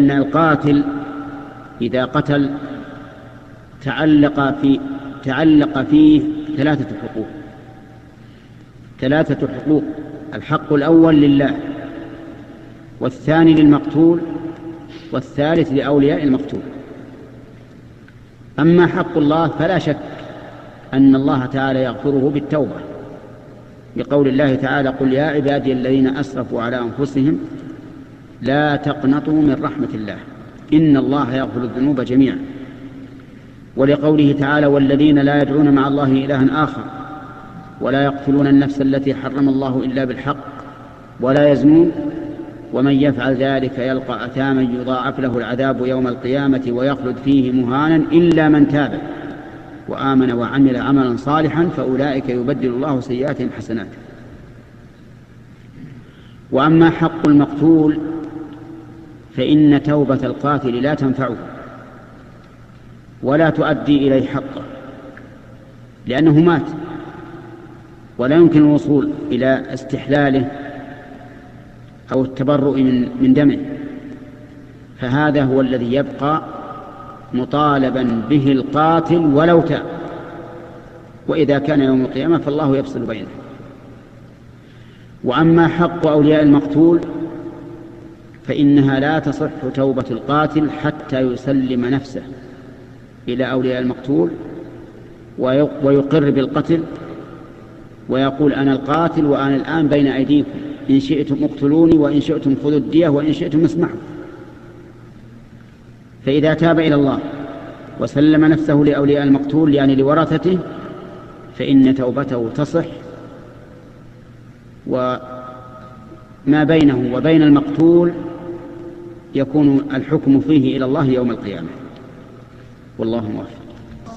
لأن القاتل إذا قتل تعلق فيه ثلاثة حقوق. الحق الأول لله، والثاني للمقتول، والثالث لأولياء المقتول. أما حق الله فلا شك أن الله تعالى يغفره بالتوبة، بقول الله تعالى: قل يا عبادي الذين أسرفوا على أنفسهم لا تقنطوا من رحمة الله إن الله يغفر الذنوب جميعا. ولقوله تعالى: والذين لا يدعون مع الله إلها آخر ولا يقتلون النفس التي حرم الله إلا بالحق ولا يزنون ومن يفعل ذلك يلقى أثاما يضاعف له العذاب يوم القيامة ويخلد فيه مهانا إلا من تاب وآمن وعمل عملا صالحا فأولئك يبدل الله سيئاتهم حسنات. وأما حق المقتول فإن توبة القاتل لا تنفعه ولا تؤدي إليه حقه، لأنه مات ولا يمكن الوصول إلى استحلاله أو التبرؤ من دمه، فهذا هو الذي يبقى مطالبا به القاتل ولو تاب، وإذا كان يوم القيامة فالله يفصل بينه. وأما حق أولياء المقتول فإنها لا تصح توبة القاتل حتى يسلم نفسه إلى أولياء المقتول ويقر بالقتل ويقول: أنا القاتل وأنا الآن بين أيديكم، إن شئتم اقتلوني وإن شئتم خذوا الدية وإن شئتم اسمحوا. فإذا تاب إلى الله وسلم نفسه لأولياء المقتول يعني لورثته فإن توبته تصح، وما بينه وبين المقتول يكون الحكم فيه إلى الله يوم القيامة. والله موفق.